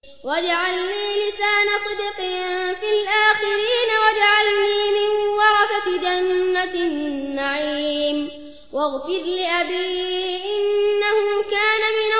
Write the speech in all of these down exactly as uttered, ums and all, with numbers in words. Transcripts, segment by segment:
واجعلني لسان صدق في الآخرين واجعلني من ورثة جنة النعيم واغفر لأبي إنه كان من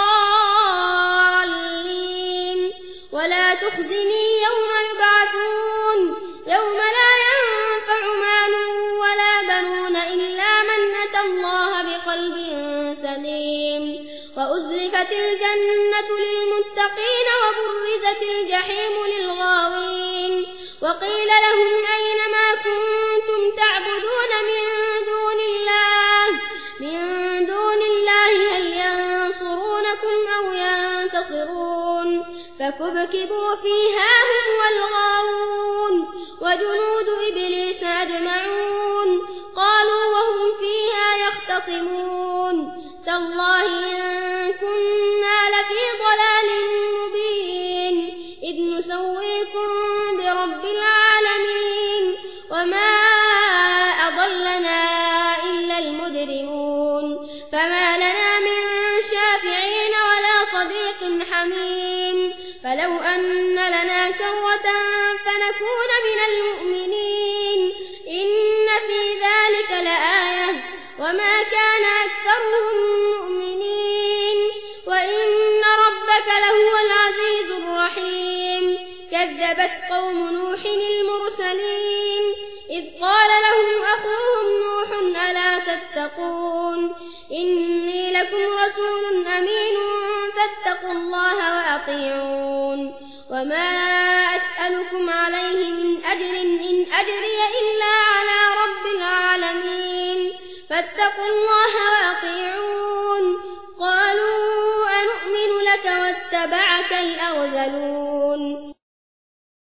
الضالين ولا تخزني يوم يبعثون يوم لا ينفع مال ولا بنون إلا من أتى الله بقلب سليم وأزلفت الجنة للمتقين وبرزت الجحيم للغاوين وقيل لهم أين ما كنتم تعبدون من دون الله من دون الله هل ينصرونكم أو ينتصرون فكبكبوا فيها هم والغاوون وجنود إبليس أجمعون قالوا وهم فيها يختصمون تالله إن كنا لفي ضلال مبين إذ نسويكم برب العالمين وما أضلنا إلا المجرمون فما لنا من شافعين ولا صديق حميم فلو أن لنا كرة فنكون من المؤمنين إن في ذلك لآية وما كان أكثرهم مؤمنين وإن ربك لهو العزيز الرحيم كذبت قوم نوح المرسلين إذ قال لهم أخوهم نوح ألا تتقون إني لكم رسول أمين فاتقوا الله وأطيعون وما أسألكم عليه من أجر إن أجري إلا على رب العالمين فاتقوا الله وأطيعون قالوا أنؤمن لك واتبعك الأرذلون